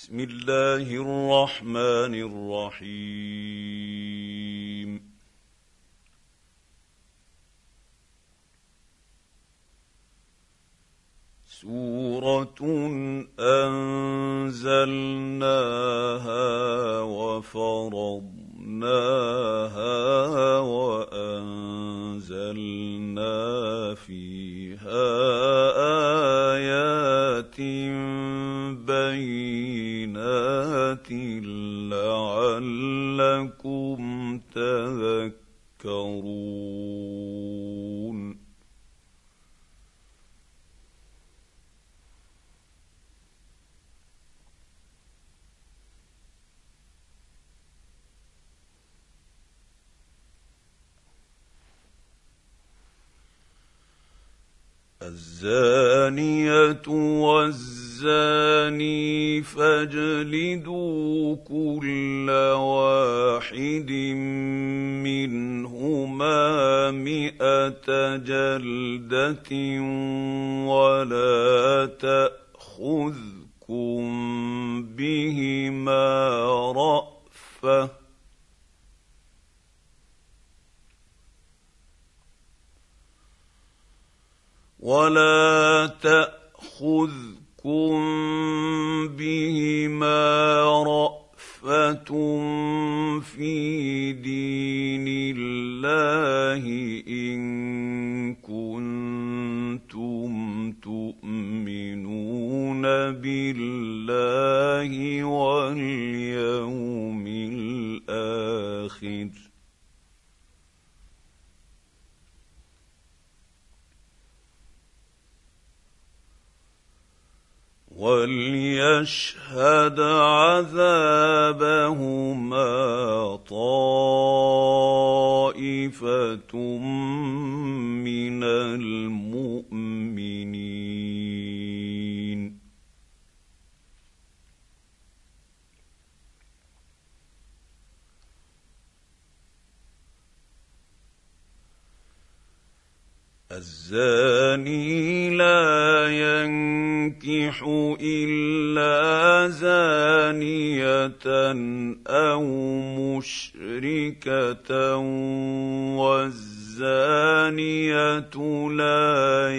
بسم الله الرحمن الرحيم. سورة أنزلناها وفرضناها وأنزلنا فيها آيات بينات لعلكم تذكرون. الزانية والزاني فاجلدوا كل واحد منهما 100 جلدة ولا تأخذكم بهما رأفة في دين الله إن كنتم تؤمنون بالله واليوم الآخر. وليشهد عذابهما طائفة من المؤمنين. الزاني لا ينكح إلا زانية أو مشركة والزانية لا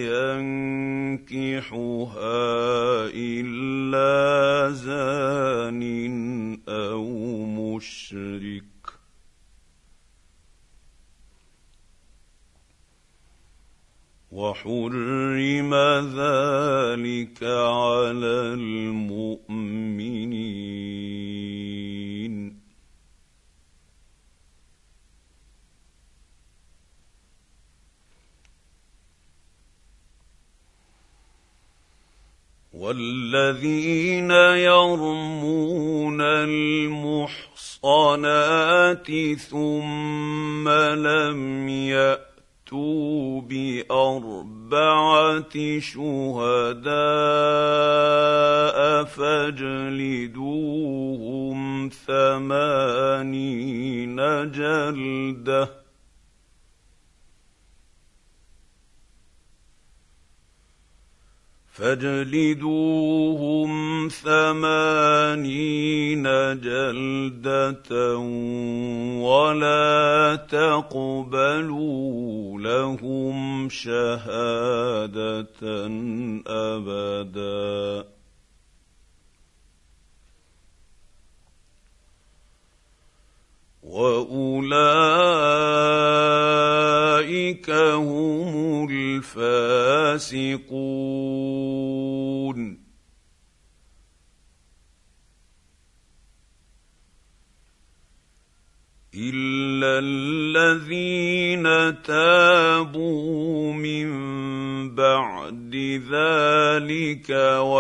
ينكحها إلا زان أو مشرك. وحرم ذلك على المؤمنين. والذين يرمون المحصنات ثم لم يأتوا بأربعة شهداء فاجلدوهم 80 جلدة ولا تقبلوا لهم شهادة أبدا. وأولئك هم الفاسقون. إلا الذين تابوا من بعد ذلك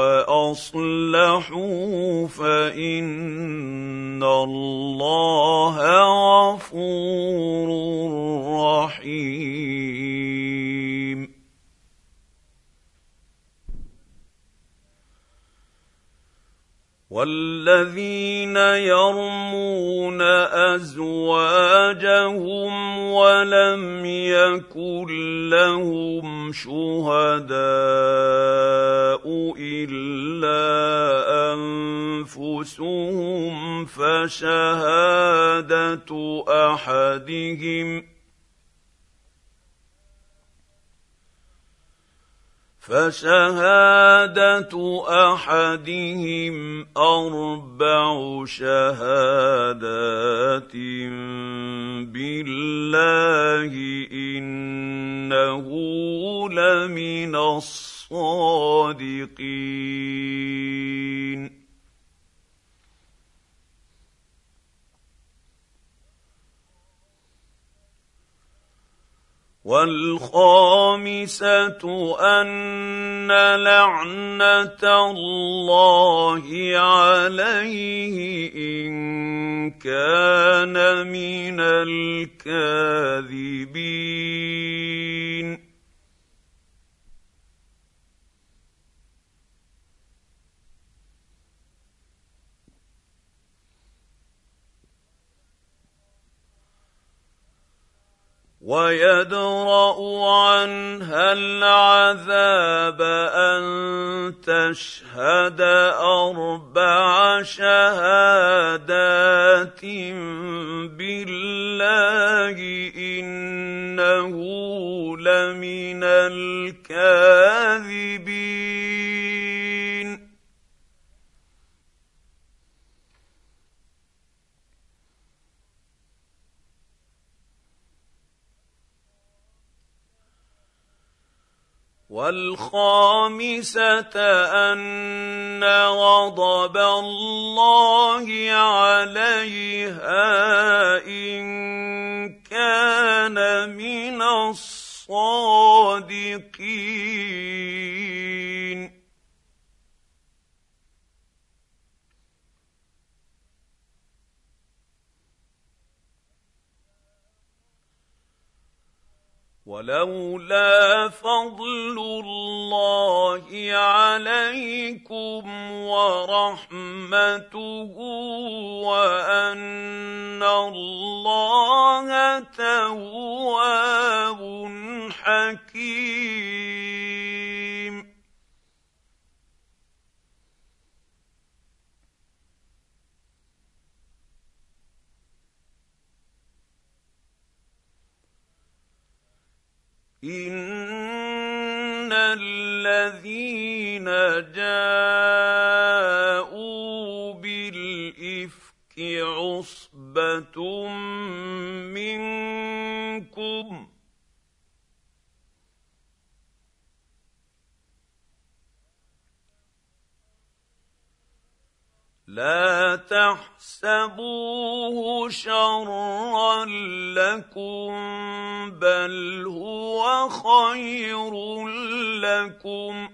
وأصلحوا فإن الله غفور رحيم. والذين يرمون ازواجهم ولم يكن لهم شهداء الا انفسهم فشهادة أحدهم أربع شهادات بالله إنه لمن الصادقين. والخامسة أن لعنة الله عليه إن كان من الكاذبين. ويدرأ عنها العذاب أن تشهد أربع شهادات بالله إنه لمن الكاذبين. والخامسة أن غضب الله عليها إن كان من الصادقين. ولولا فضل الله عليكم ورحمته وأن الله تواب حكيم. إن الذين جاءوا بالإفك عصبة منكم لا تحسبوه شرا لكم بل هو خير لكم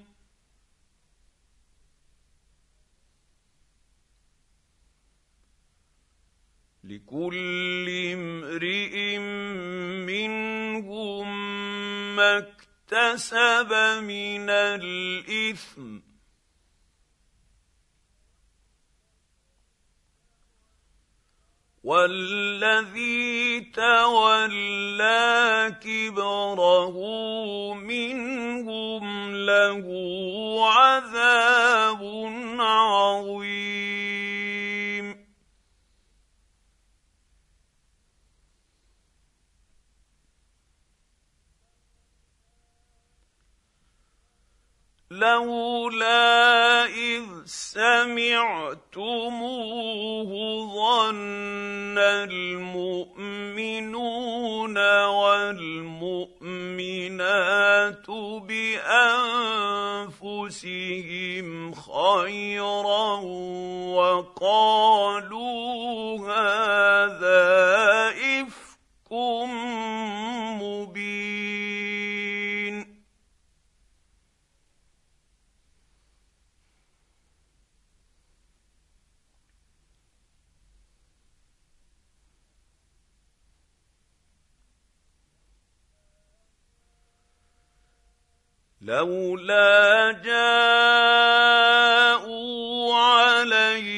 لكل امرئ منهم ما اكتسب من الإثم والذي تولى كبره منهم له عذاب عظيم. لولا إذ سمعتموه ظن المؤمنون والمؤمنات بأنفسهم خيرا وقالوا هذا إفك مبين. لولا جاءوا عليه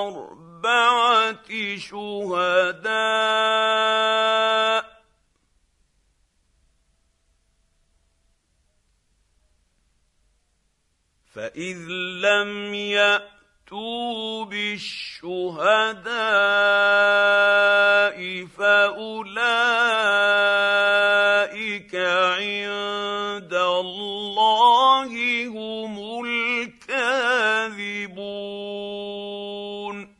بِأَرْبَعَةِ شُهَدَاءَ فَإِذْ لَمْ يَأْتُوا بِالشُّهَدَاءِ فَأُولَٰئِكَ عِندَ اللَّهِ هُمُ الْكَاذِبُونَ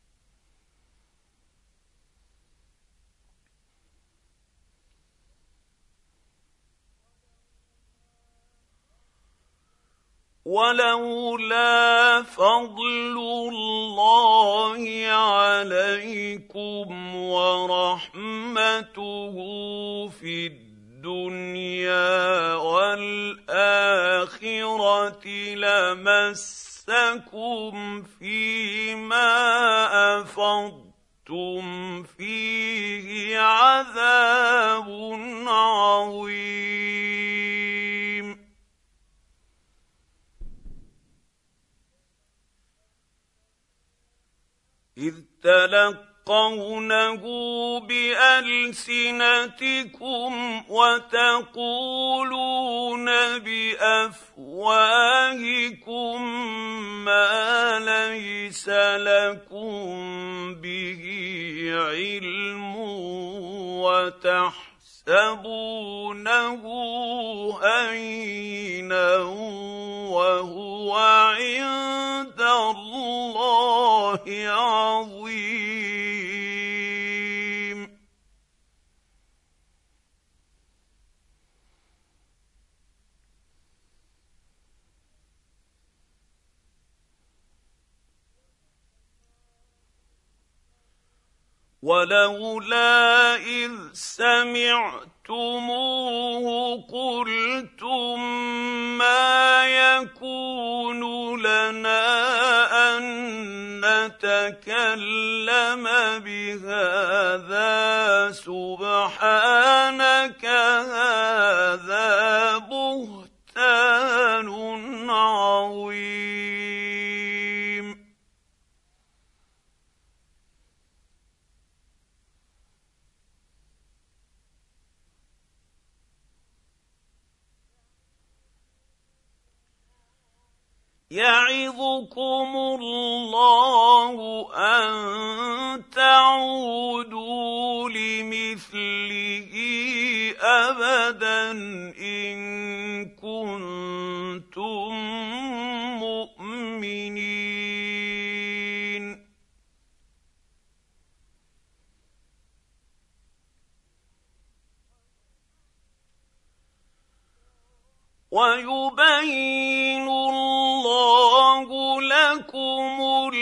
وَلَوْلَا فَضْلُ اللَّهِ عَلَيْكُمْ وَرَحْمَتُهُ فِي الدُّنْيَا وَالْآخِرَةِ لَمَسَّكُمْ فِيمَا أَفَضْتُمْ فِيهِ عَذَابٌ عَظِيمٌ إِذْ تَلَقَّوْنَهُ بِأَلْسِنَتِكُمْ وَتَقُولُونَ بِأَفْوَاهِكُم مَّا لَيْسَ لَكُم بِهِ عِلْمٌ وَتَحْسَبُونَهُ هَيِّنًا وَهُوَ عِندَ اللَّهِ عَظِيمٌ وَلَوْلَا إِذْ سَمِعْتُمُوهُ قُلْتُم مَّا يَكُونُ لَنَا أَن نَّتَكَلَّمَ بِهَٰذَا سُبْحَانَكَ هَٰذَا بُهْتَانٌ عَظِيمٌ يَعِظُكُمُ اللَّهُ أَن تَعُودُوا لِمِثْلِهِ أَبَدًا إِن كُنتُم مُّؤْمِنِينَ وَيُبَيِّنُ اللَّهُ لَكُمُ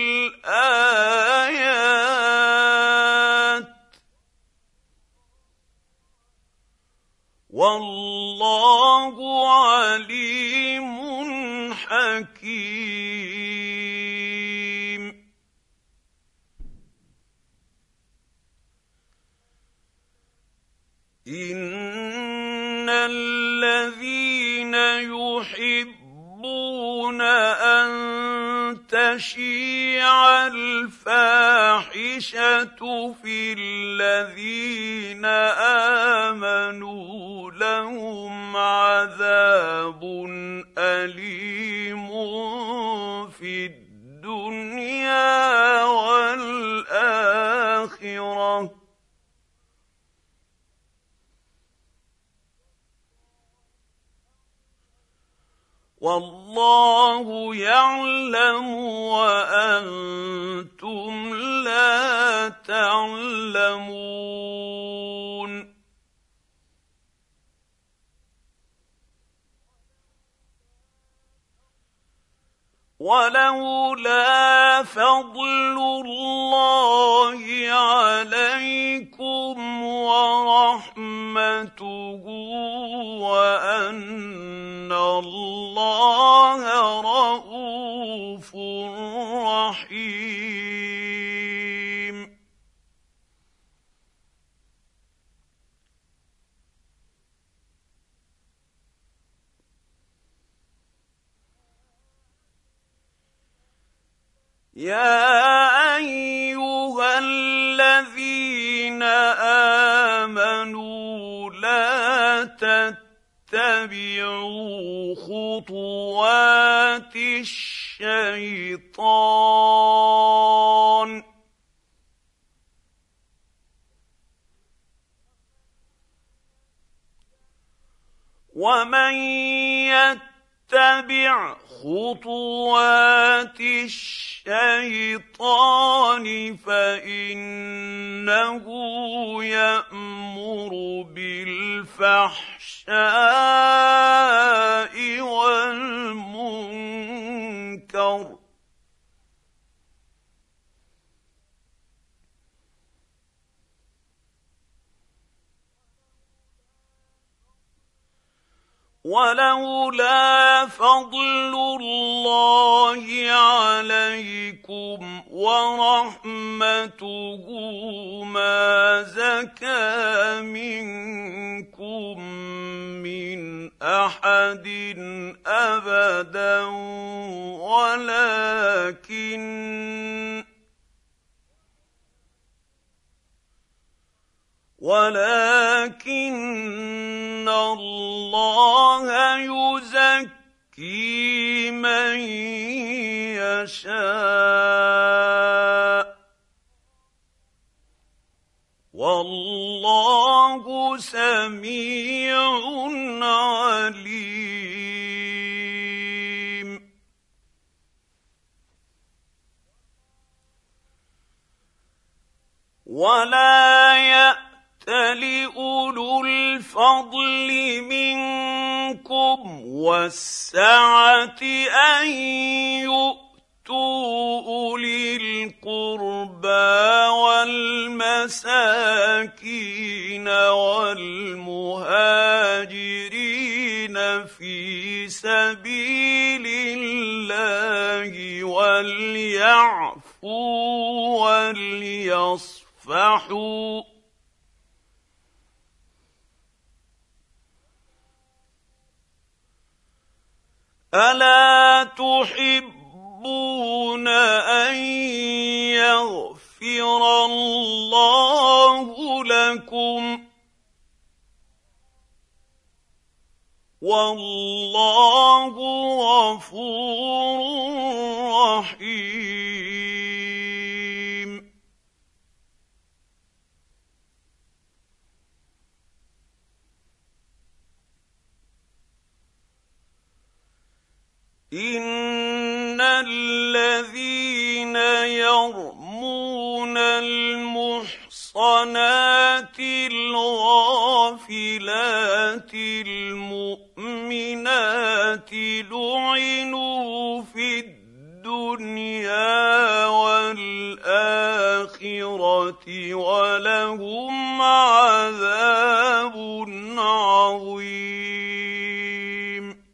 الْآيَاتِ وَاللَّهُ عَلِيمٌ حَكِيمٌ إِنَّ الَّذِينَ يُحِبُّونَ أَن تَشِيعَ الْفَاحِشَةُ فِي الَّذِينَ آمَنُوا لَهُمْ عَذَابٌ أَلِيمٌ فِي الدُّنْيَا وَالْآخِرَةِ وَاللَّهُ يَعْلَمُ وَأَنتُمْ لَا تَعْلَمُونَ وَلَوْلَا فَضْلُ اللَّهِ عَلَيْكُمْ وَرَحْمَتُهُ وَأَنَّ اللَّهَ رَءُوفٌ رَّحِيمٌ يَا تتبعوا خطوات الشيطان ومن يتبع خطوات الشيطان فإنه يأمر بالفحشاء والمنكر ولولا فضل الله عليكم ورحمته ما زكى منكم من أحد أبدا ولكن الله يزكي من يشاء والله سميع عليم ولا يأتل أولو الفضل منكم والسعة أن يؤتوا أولي القربى والمساكين والمهاجرين في سبيل الله وليعفوا وليصفحوا ألا تحبون أن يغفر الله لكم والله غفور رحيم إن الذين يرمون المحصنات الغافلات المؤمنات لعنوا في الدنيا والآخرة ولهم عذاب عظيم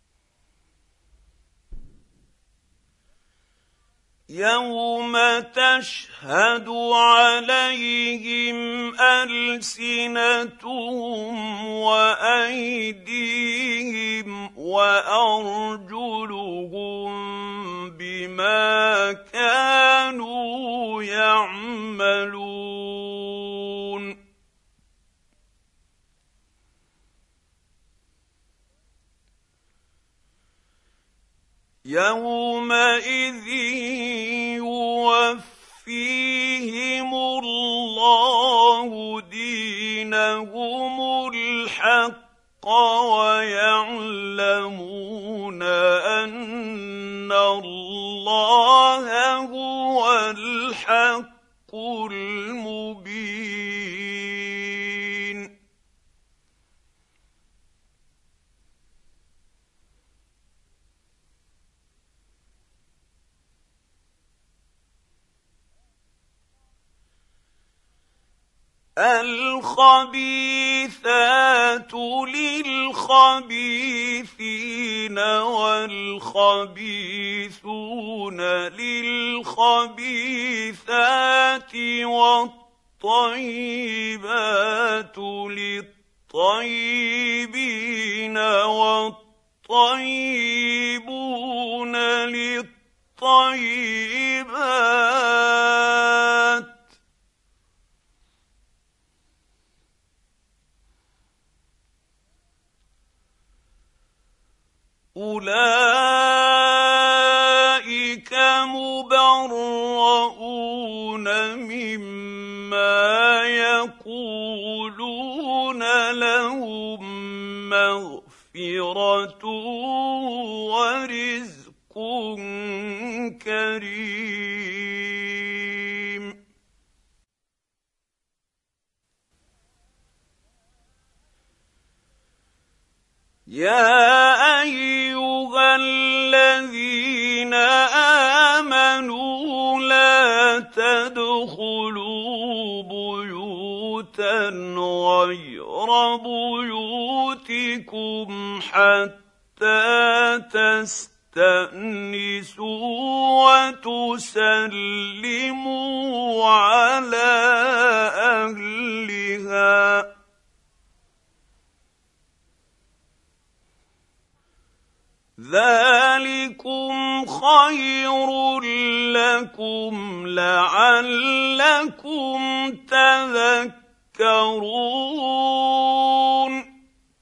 يوم تشهد عليهم ألسنتهم وأيديهم وأرجلهم بما كانوا يعملون يومئذ يوفيهم الله دينهم الحق ويعلمون أن الله هو الحق المبين الخبيثات للخبيثين والخبيثون للخبيثات والطيبات للطيبين والطيبون للطيبات اولئك مبرؤون مما يقولون لهم مغفرة ورزق كريم. يا أيها الذين آمنوا لا تدخلوا بيوتا غير بيوتكم حتى تستأنسوا وتسلموا على أهلها. ذلكم خير لكم لعلكم تذكرون.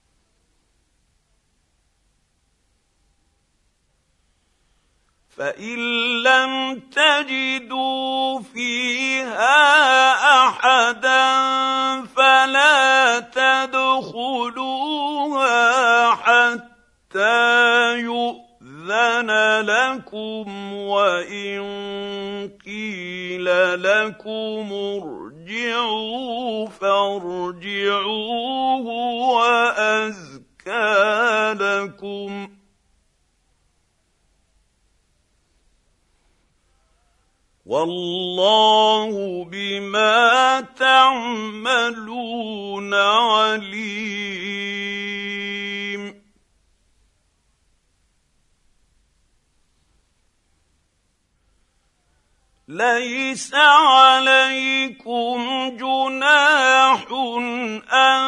فإن لم تجدوا فيها أحدا فلا تدخلوها حتى يؤذن لكم، وإن قيل لكم ارجعوا فارجعوا هو أزكى لكم. والله بما تعملون عليم. ليس عليكم جناح أن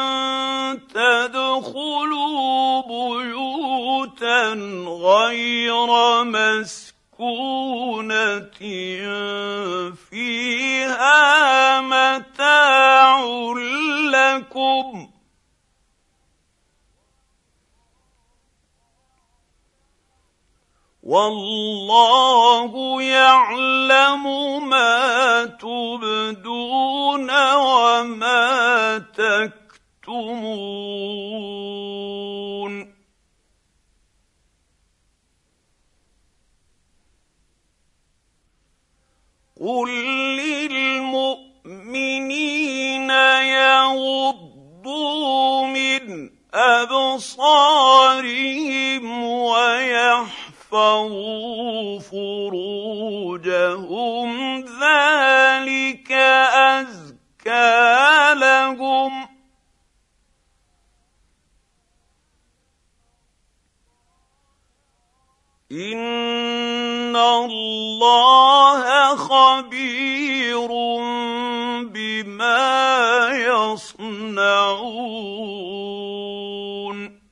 تدخلوا بيوتا غير مسكونة فيها متاع لكم، والله يعلم ما تبدون وما تكتمون. قل للمؤمنين يغضوا من أبصارهم ويحفظوا فروجهم ذلك أزكى لهم، إن الله خبير بما يصنعون.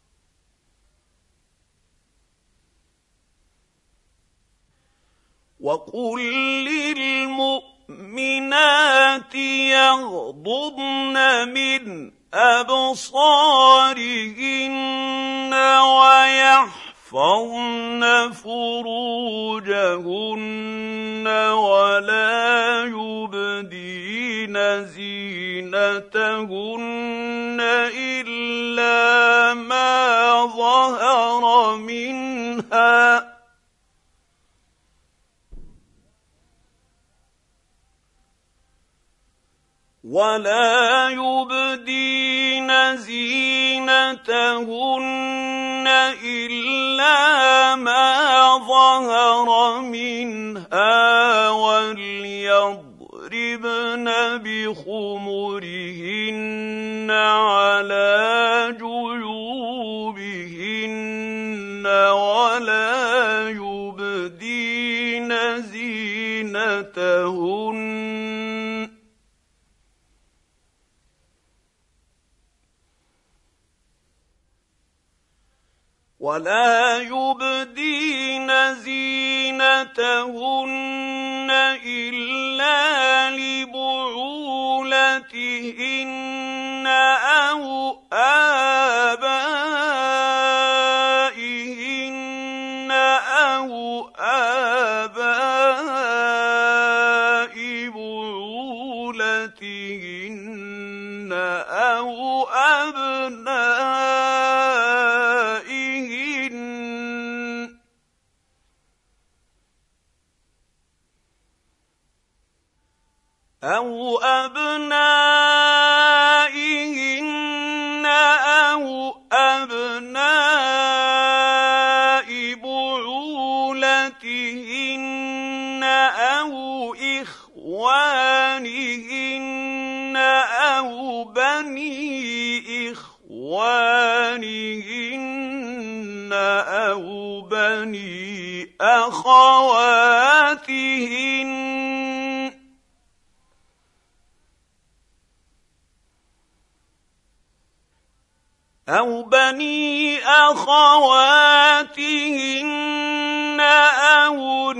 وقل للمؤمنات يغضضن من أبصارهن ويحفظن فروجهن ولا يبدين زينتهن إلا ما ظهر منها، ولا يبدين زينتهن إلا ما ظهر منها، وليضربن بخمرهن على جيوبهن ولا يبدين زينتهن إلا لبعولتهن أو آبائهن أَوْ أَبْنَائِهِنَّ أَوْ أَبْنَاءِ بُعُولَتِهِنَّ أَوْ إِخْوَانِهِنَّ أَوْ بَنِي إِخْوَانِهِنَّ أَوْ بَنِي أَخَوَاتِهِنَّ أَوْ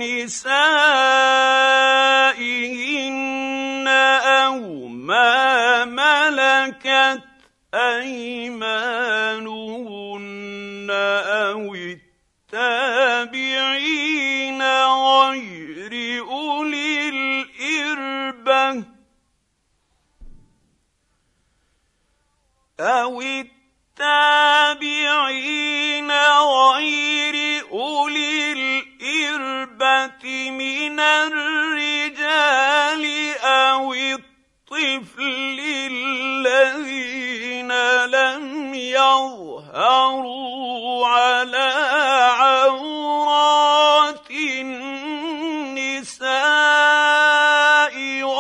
نِسَائِهِنَّ أَوْ مَا مَلَكَتْ أَيْمَانُهُنَّ أَوِ التَّابِعِينَ غَيْرِ أُولِي الْإِرْبَةِ مِنَ الرِّجَالِ أَوِ الطِّفْلِ الَّذِينَ لَمْ يَظْهَرُوا عَلَىٰ عَوْرَاتِ النِّسَاءِ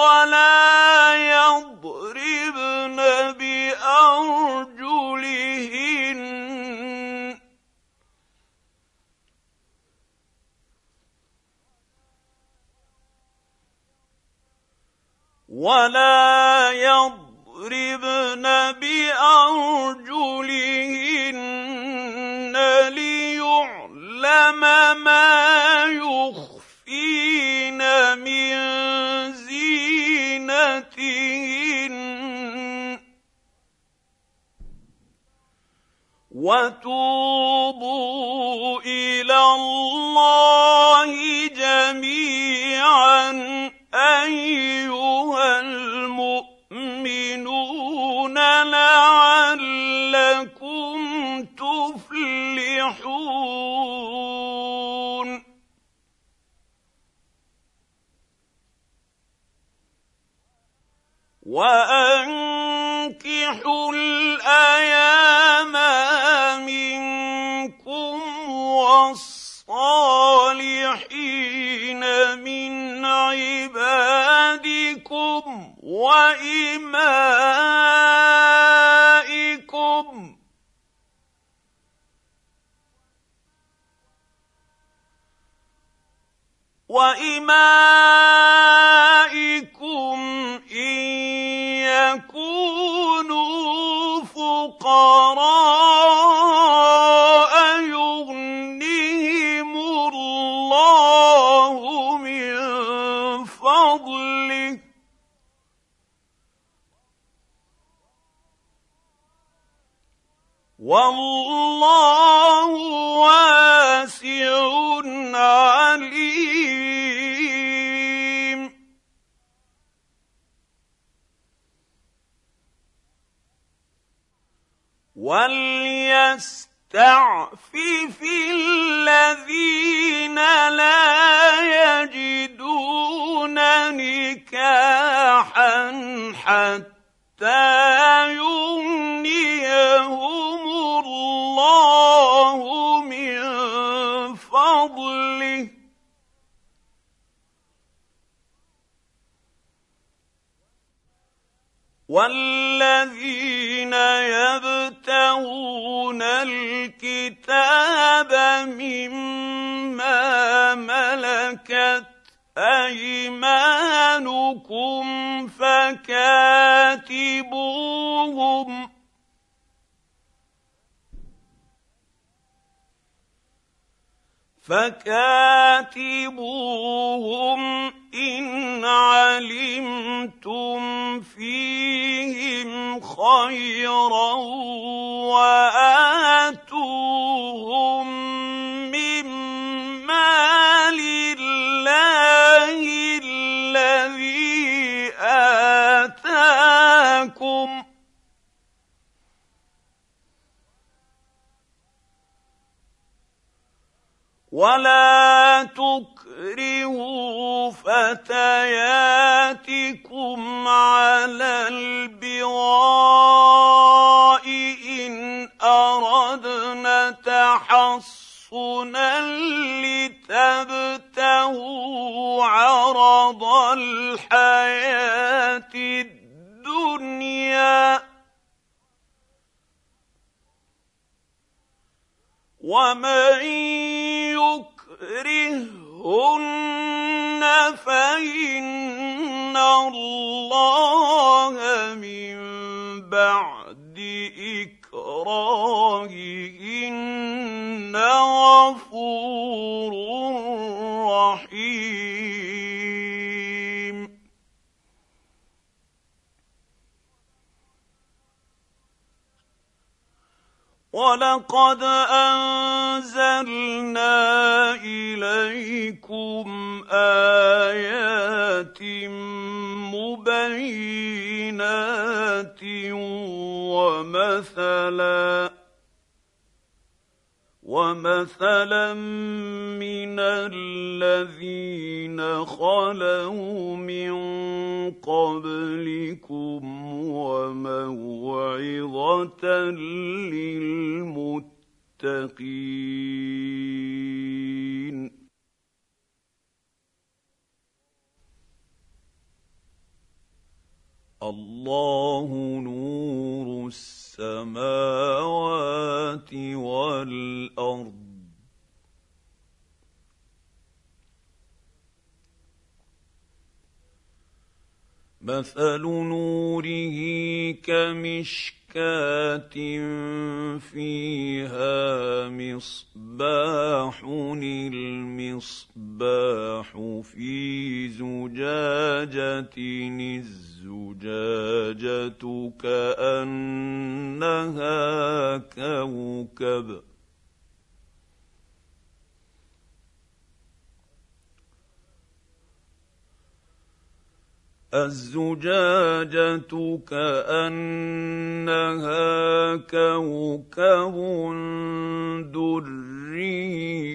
ولا يضربن بأرجلهن ليعلم ما يخفين من زينتهن وتوبوا إلى الله جميعا أيها المؤمنون لعلكم تفلحون. وأنكحوا الأيام منكم والصالحين من عبادكم وإمائكم إن يكونوا فقراء يغنهم الله من فضله والله واسع عليم. وليستعفف الذين لا يجدون نكاحا حتى يغنيهم الله من فضله والذين يبتغون الكتاب مما ملكت أيمانكم فكاتبوهم إن علمتم فيهم خيرا وآتوهم من مال الله الذي آتاكم ولا تكرهوا فتياتكم على البغاء إن أردنا تحصنا لتبتغوا عرض الحياة الدنيا ومن يكرههن فإن الله من بعد إكراههن غفور رحيم. ولقد أنزلنا إليكم آيات مبينات ومثلا من الذين خلوا من قبلكم وموعظة للمتقين. الله نور السماوات والأرض مثل نوره كمشكاة فيها مصباح المصباح في زجاجة الزجاجة كأنها كوكب الزجاجة كأنها كوكب دري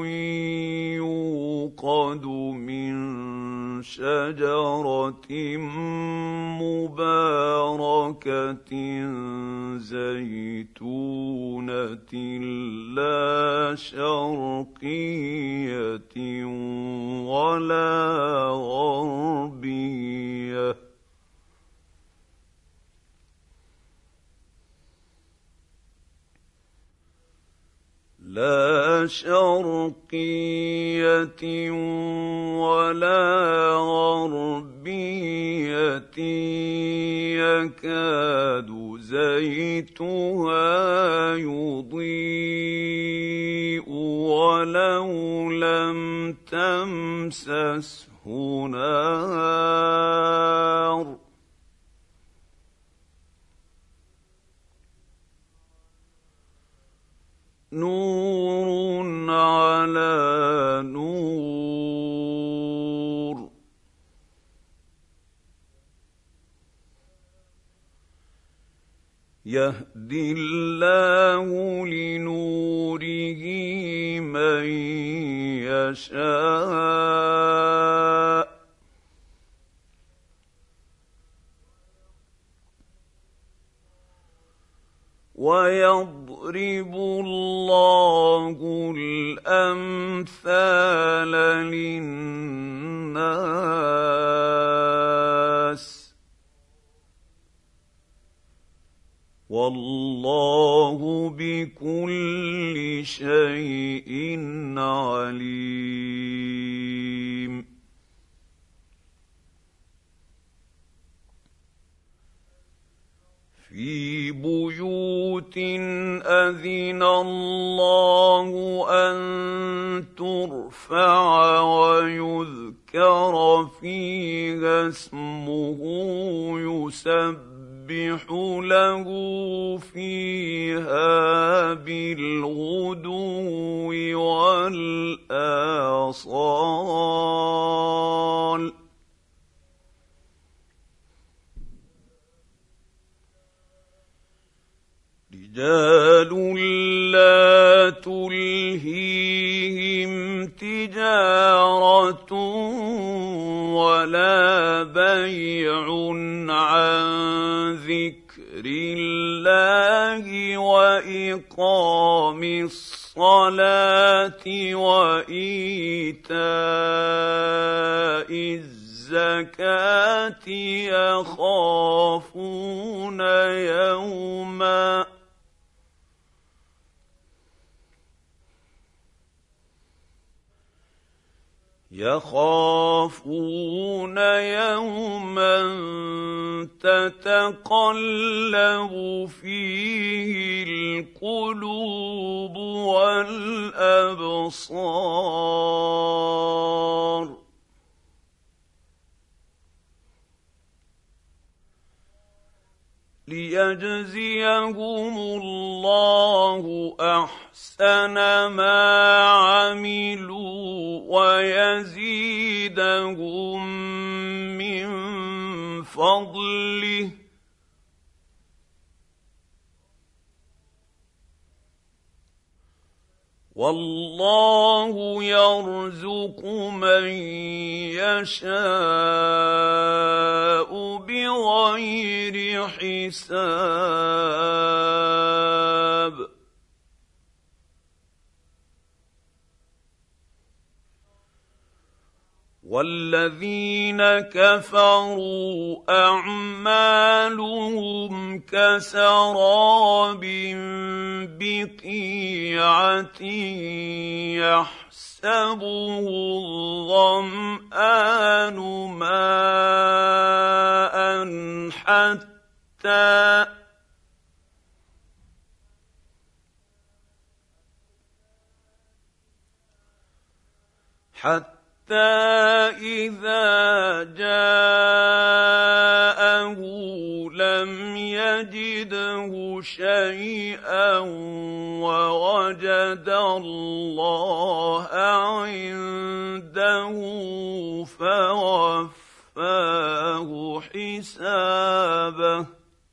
يوقد من شجرة مباركة زيتونة لا شرقية ولا غربية لا شرقية ولا غربية يكاد زيتها يضيء ولو لم تمسسه نار نور على نور يهدي الله لنوره من يشاء ويضرب الله الأمثال للناس والله بكل شيء عليم. في بيوت أذن الله أن ترفع ويذكر فيها اسمه يسبح له فيها بالغدو والآصال رجال لا تلهيهم تجارة تجاره ولا بيع عن ذكر الله واقام الصلاه وايتاء الزكاه يخافون يوما تتقلب فيه القلوب والابصار ليجزيهم الله احسن ما عملوا ويزيدهم من فضله والله يرزق من يشاء بغير حساب والذين كفروا اعمالهم كسراب بقيعه يحسبه الظمآن ماء حتى إذا جاءه لم يجده شيئا ووجد الله عنده فوفاه حسابه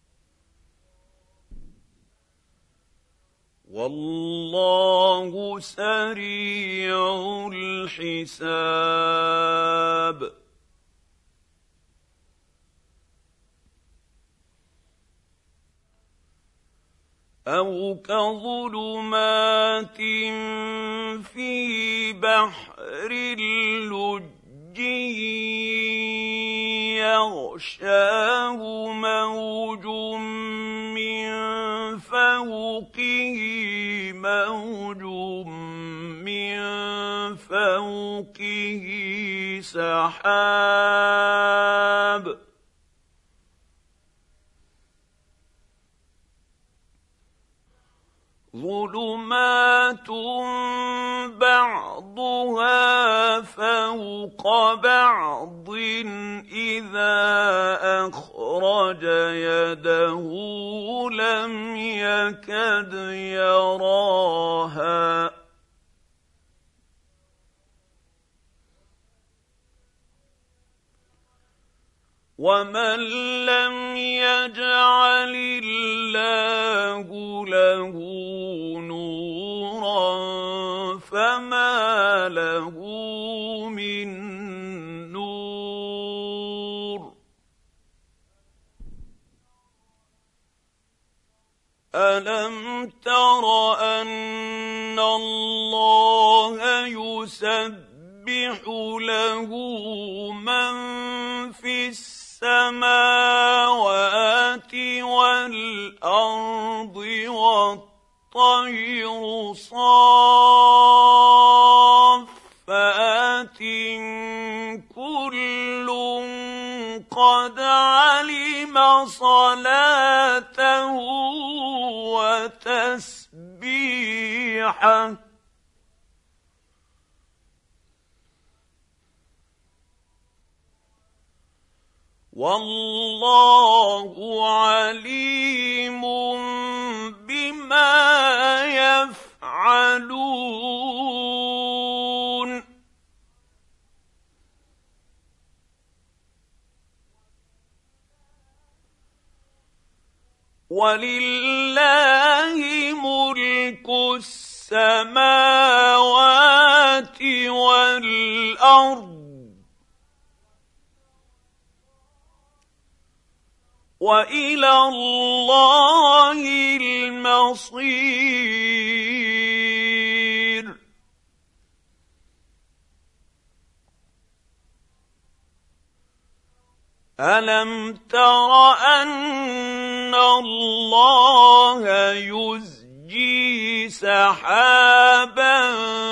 والله سريع الحساب أو كظلمات في بحر لجي يغشاه موج من فوقه موج من فوقه سحاب ظلمات بعضها فوق بعض إذا أخرج يده لم يكد يراها ومن لم يجعل الله له نورا فما له من نور ألم تر أن الله يسبح له من في السماوات والأرض والطير صافات كل قد علم صلاته وتسبيحه والله عليم بما يفعلون ولله ملك السماوات والأرض الارض والى الله المصير. الم تر ان الله يزجي سحابا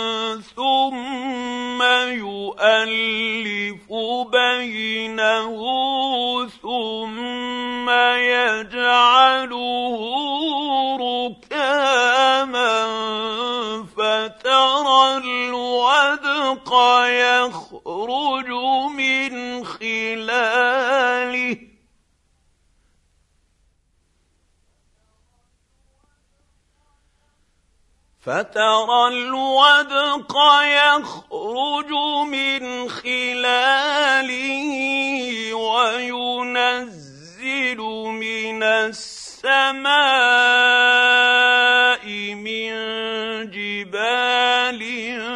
ثم يؤلف بينه ثم يجعله ركاما فترى الودق يخرج من خلاله وينزل من السماء من جبال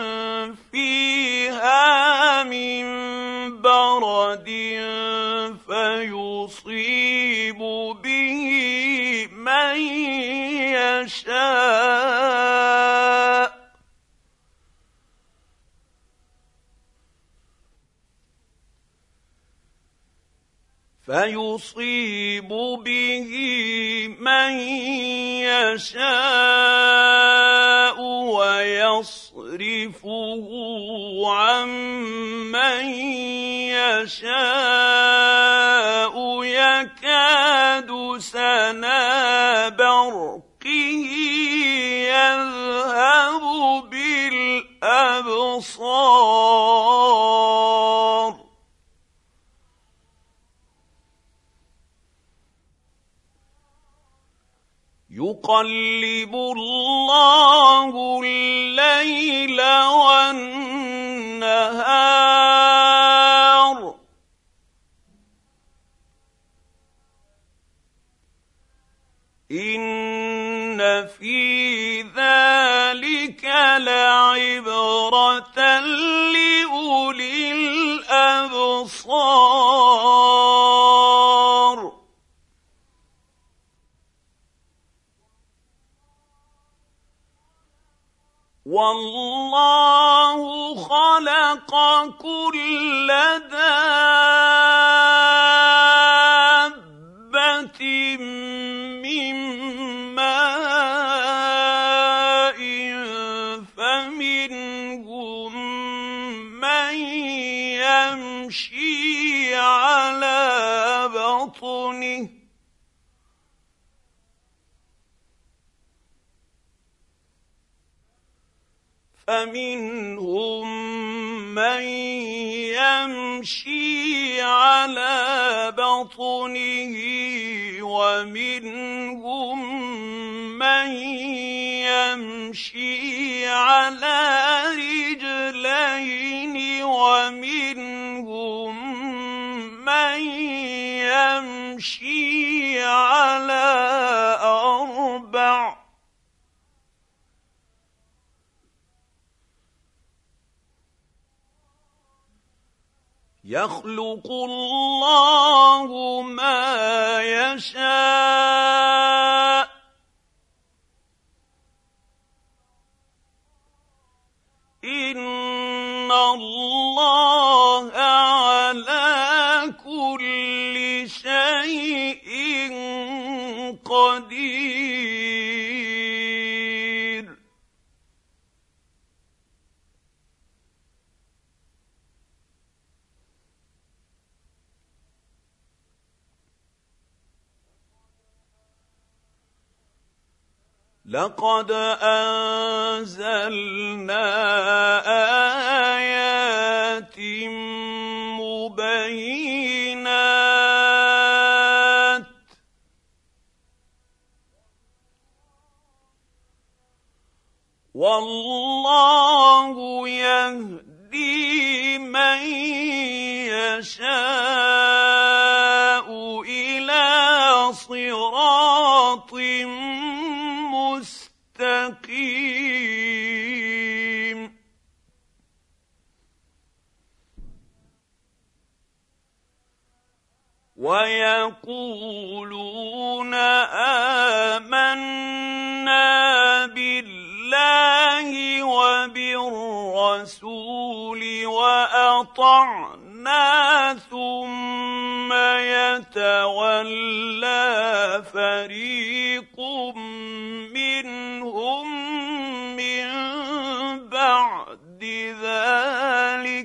فيها من برد فيصيب به من يشاء ويصرفه عن من يشاء يكاد سنا برقه يذهب بالأبصار يقلب الله الليل والنهار إن في ذلك لعبرة لأولي الأبصار والله خلق كل دابة من ماء فمنهم من يمشي على بطنه ومنهم من يمشي على رجلين ومنهم من يمشي على أربع يخلق الله ما يشاء إن الله على كل شيء قدير. لقد أنزلنا آيات مبينات والله يهدي من يشاء إلى صراط مستقيم. ويقولون آمنا بالله وبالرسول وأطعنا ثم يتولى فريق منهم من بعد ذلك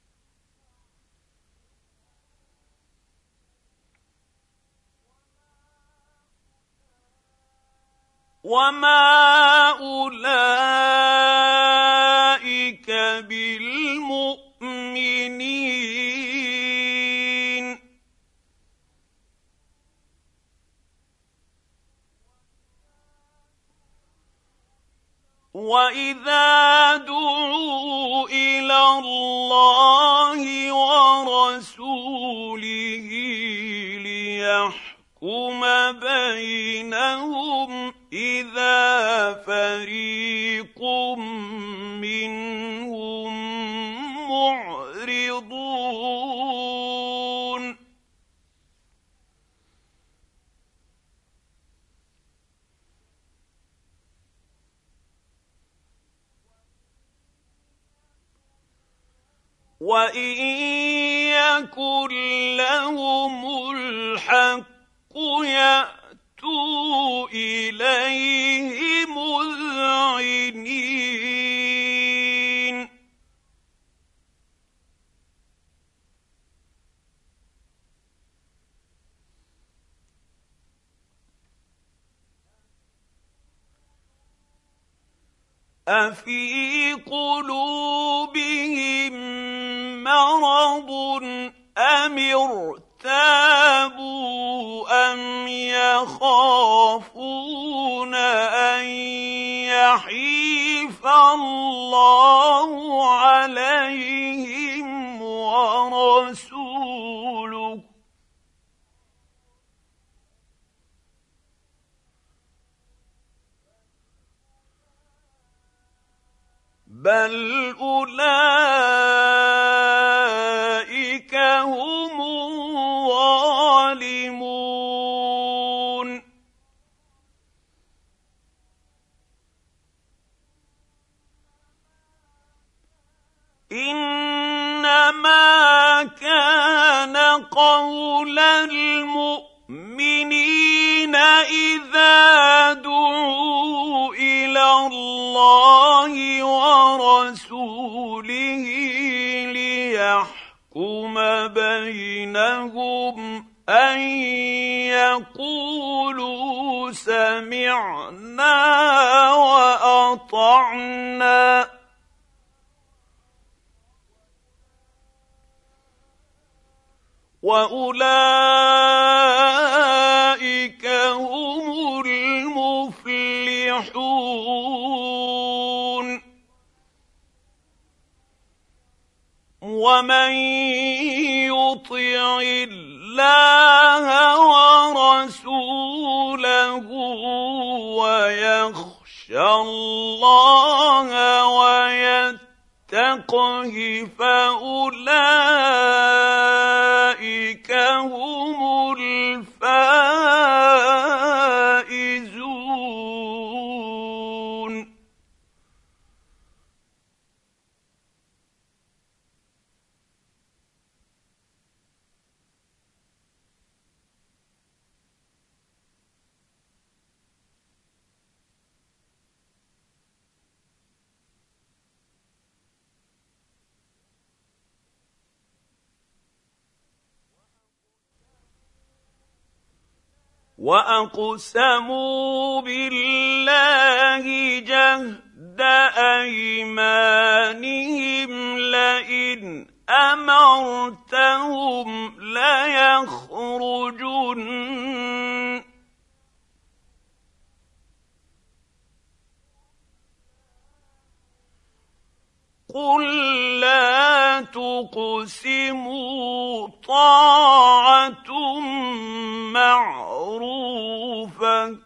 وما أولئك بالمؤمنين وإذا دعوا إلى الله ورسوله ليحكم بينهم إذا فريق منهم معرضون وإن يكن لهم الحق يأتوا إليه مذعنين أفي قلوبهم مرض أم ارتابوا أم يخافون أن يحيف الله عليهم ورسوله بل أولئك هم الظالمون إنما كان قول المؤمنين إذا دعوا إلى الله ورسوله ليحكم بينهم أن يقولوا سمعنا وأطعنا وأولئك هم المفلحون ومن يطع الله ورسوله ويخشى الله ويتقه فأولئك هم الفائزون وأقسموا بالله جهد أيمانهم لئن أمرتهم ليخرجن قل لا تقسموا طاعة معروفة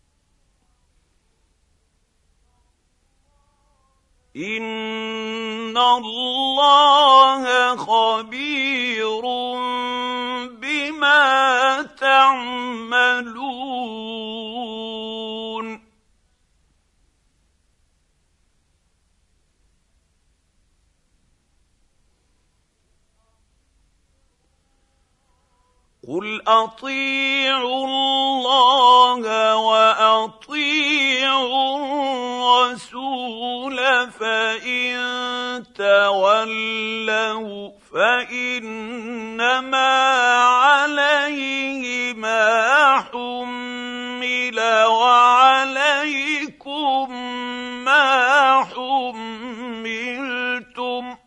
إن الله خبير بما يعملون قل اطيعوا الله واطيعوا الرسول فان تولوا فانما عليه ما حمل وعليكم ما حملتم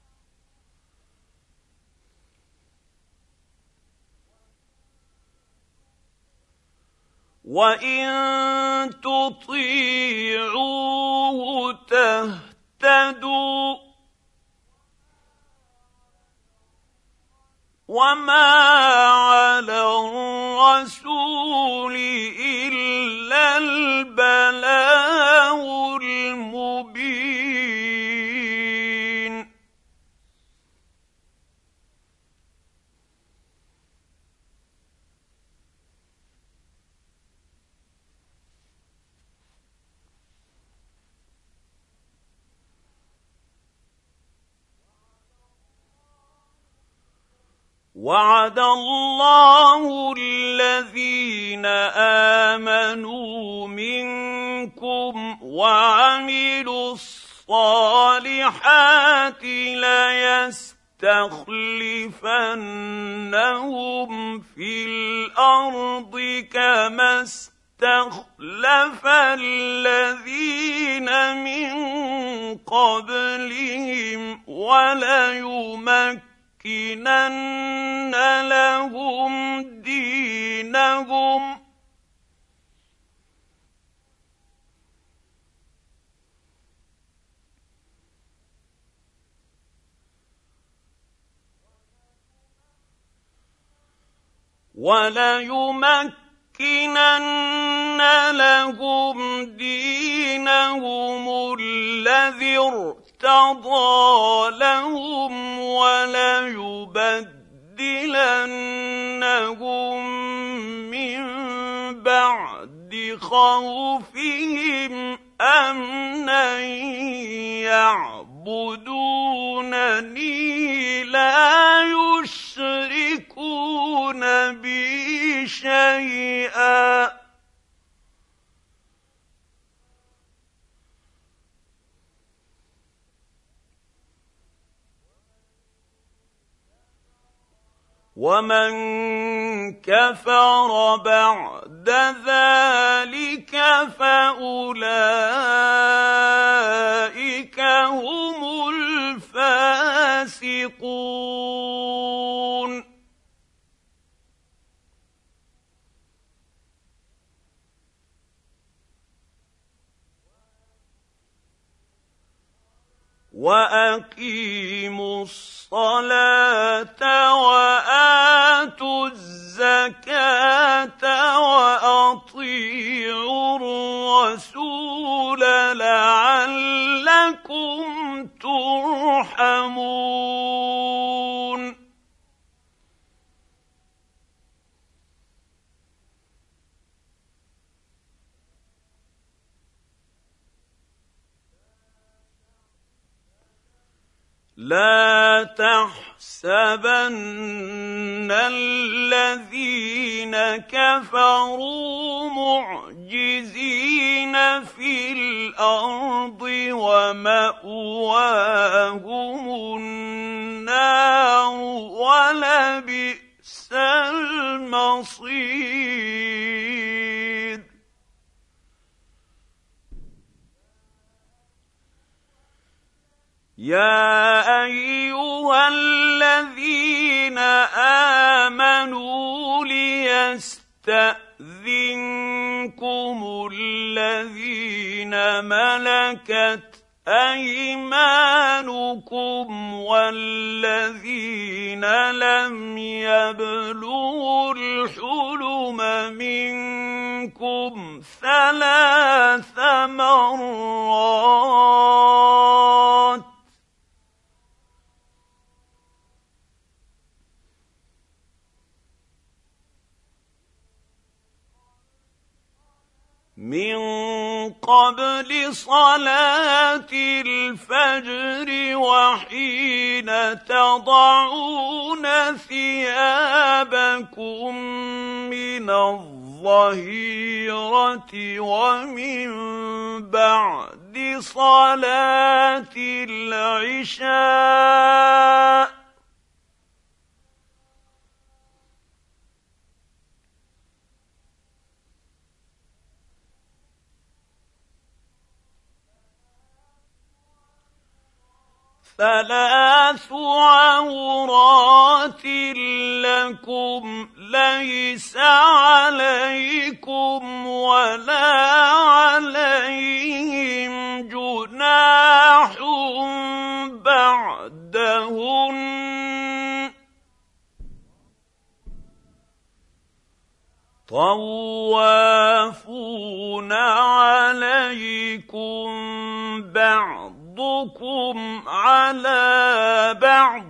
وَإِن تُطِيعُوهُ تَهْتَدُوا ۚ وَمَا عَلَى الرَّسُولِ إِلَّا الْبَلَاغُ الْمُبِينُ وعد الله الذين آمنوا منكم وعملوا الصالحات ليستخلفنهم في الأرض كما استخلف الذين من قبلهم وليمكنن لهم دينهم الذي ارتضى لهم وليبدلنهم من بعد خوفهم أمنا يعبدونني لا يشركون بي شيئا ومن كفر بعد ذلك فأولئك هم الفاسقون وأقيموا الصلاة وآتوا الزكاة وأطيعوا الرسول لعلكم ترحمون لا تحسبن الذين كفروا معجزين في الأرض ومأواهم النار ولبئس المصير يا أيها الذين آمنوا ليستأذنكم الذين ملكت أيمانكم والذين لم يبلغوا الحلم منكم 3 مرات من قبل صلاة الفجر وحين تضعون ثيابكم من الظهيرة ومن بعد صلاة العشاء ثلاث عورات لكم ليس عليكم ولا عليهم جناح بعدهن طوافون عليكم بعضكم على بعض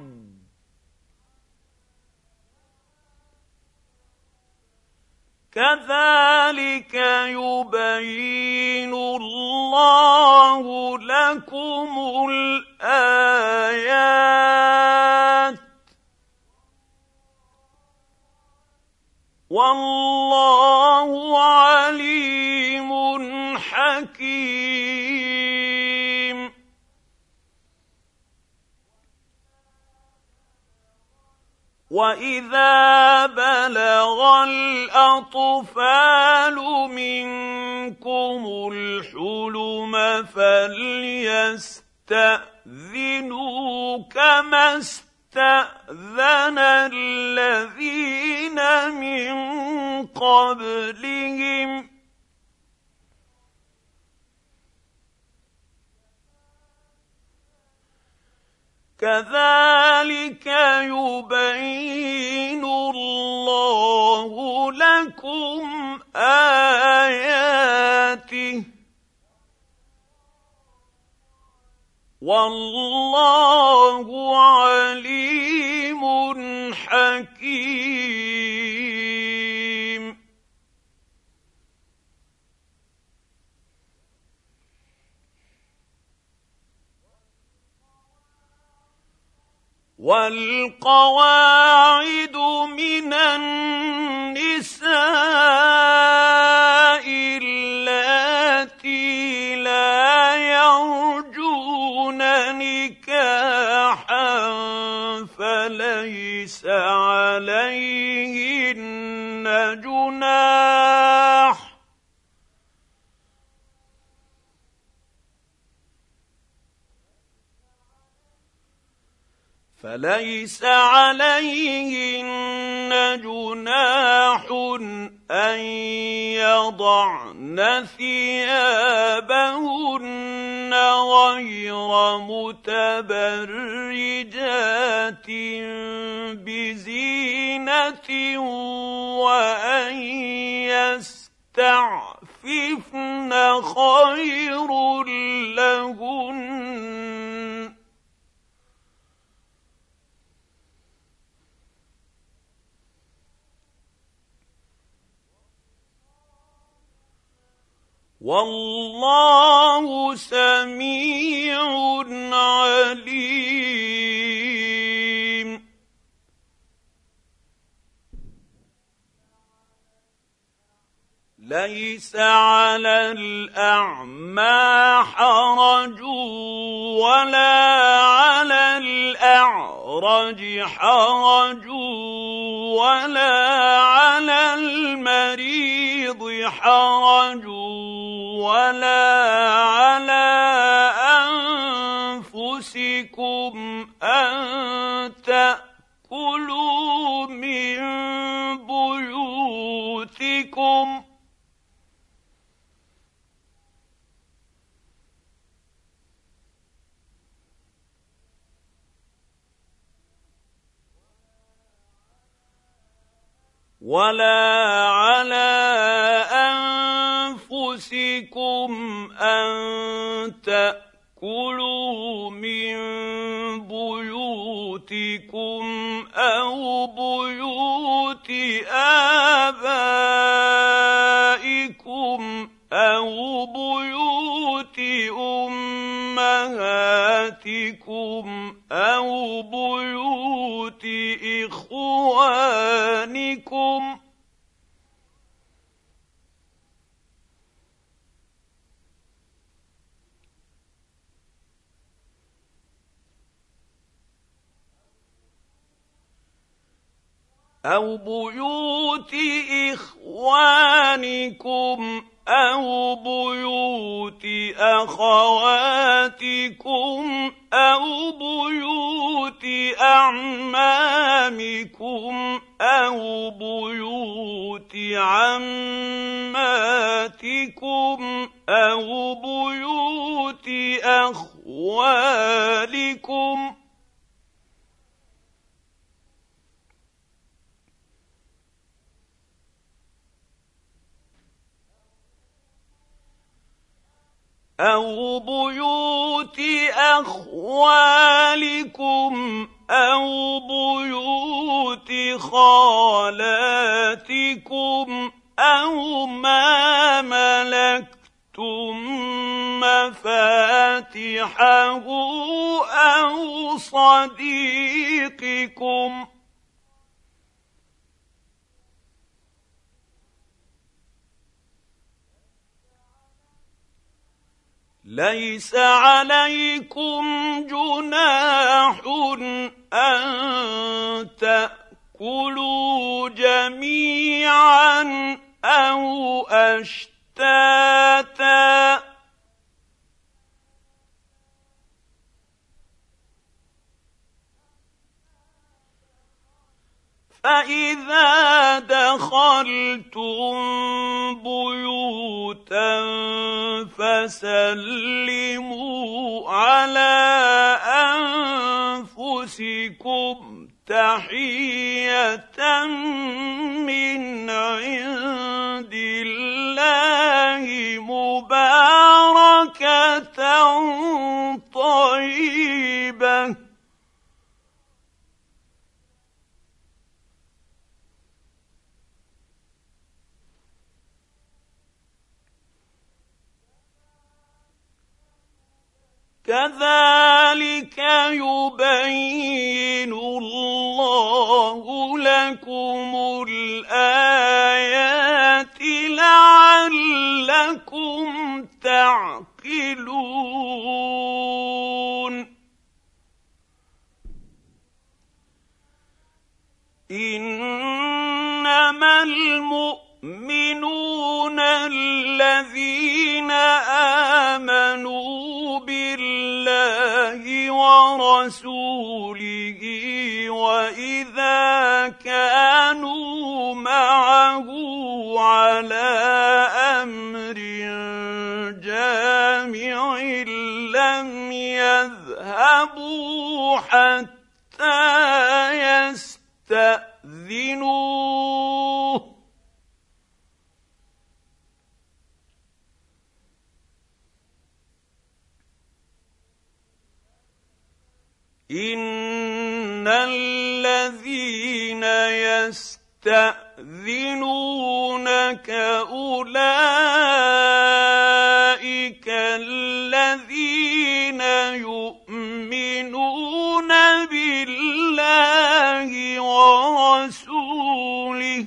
كذلك يبين الله لكم الآيات والله عليم حكيم. وإذا بلغ الأطفال منكم الحلم فليستأذنوا كما استأذن الذين من قبلهم كذلك يبين الله لكم آياته والله عليم حكيم. والقواعد من النساء اللاتي لا يرجون نكاحا فليس عليهن جناح أن يضعن ثيابهن غير متبرجات بزينة وأن يستعففن خير لهن والله سميع عليم. ليس على الأعمى حرج ولا على الأعرج حرج ولا على المريض حرج ولا على أنفسكم أن تأكلوا من بيوتكم ولا على أنفسكم أن تأكلوا من بيوتكم أو بيوت آبائكم بيوت إخوانكم أو بيوت إخوانكم أو بيوت أخواتكم أو بيوت أعمامكم أو بيوت عماتكم أو بيوت أخوالكم أو بيوت أخوالكم أو بيوت خالاتكم أو ما ملكتم مفاتحه أو صديقكم ليس عليكم جناح أن تأكلوا جميعا أو أشتاتا فإذا دخلتم بيوتا فسلموا على أنفسكم تحية من عند الله مباركة طيبة كذلك يبين الله لكم الآيات لعلكم تعقلون إنما المؤمنون الذين آمنوا بالله ورسوله وإذا كانوا معه على أمر جامع لم يذهبوا حتى يستأذنوه إن الذين يستأذنونك أولئك الذين يؤمنون بالله ورسوله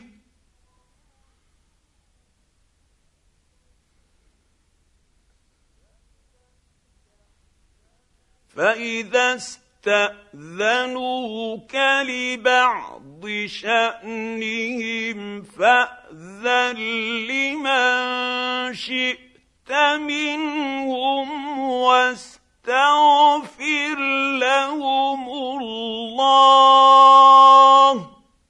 فإذا استأذنوك لبعض شأنهم فأذن لمن شئت منهم واستغفر لهم الله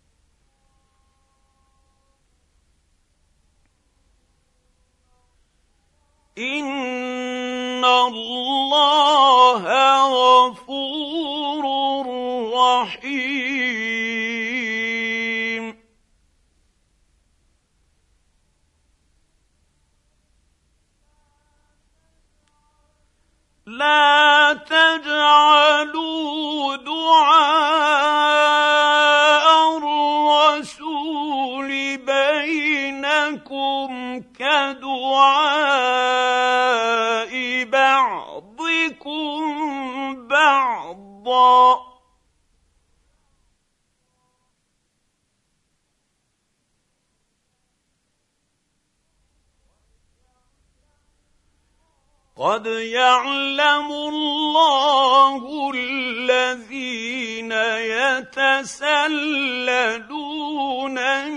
إن الله غفور رحيم لا تجعلوا دعاء الرسول بينكم كدعاء بعضكم بعضا قد يعلم الله الذين يتسللون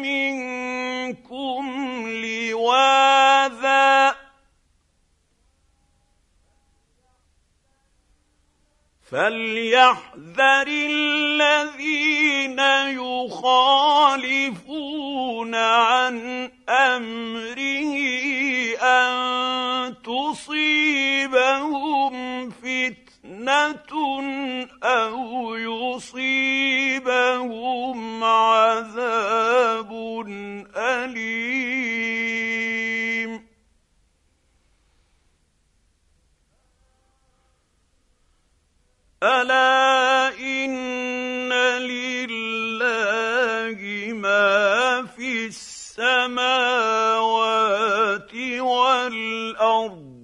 منكم لواذا فليحذر الذين يخالفون عن امره ان تصيبهم فتنه او يصيبهم عذاب اليم الا ان لله ما في السماوات والارض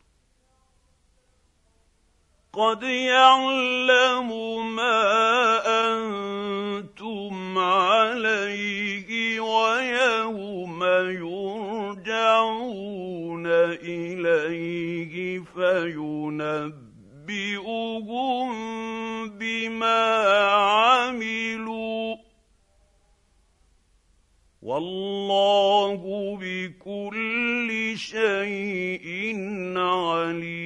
قد يعلم ما انتم عليه ويوم يرجعون اليه فينبئهم بما عملوا والله بكل شيء عليم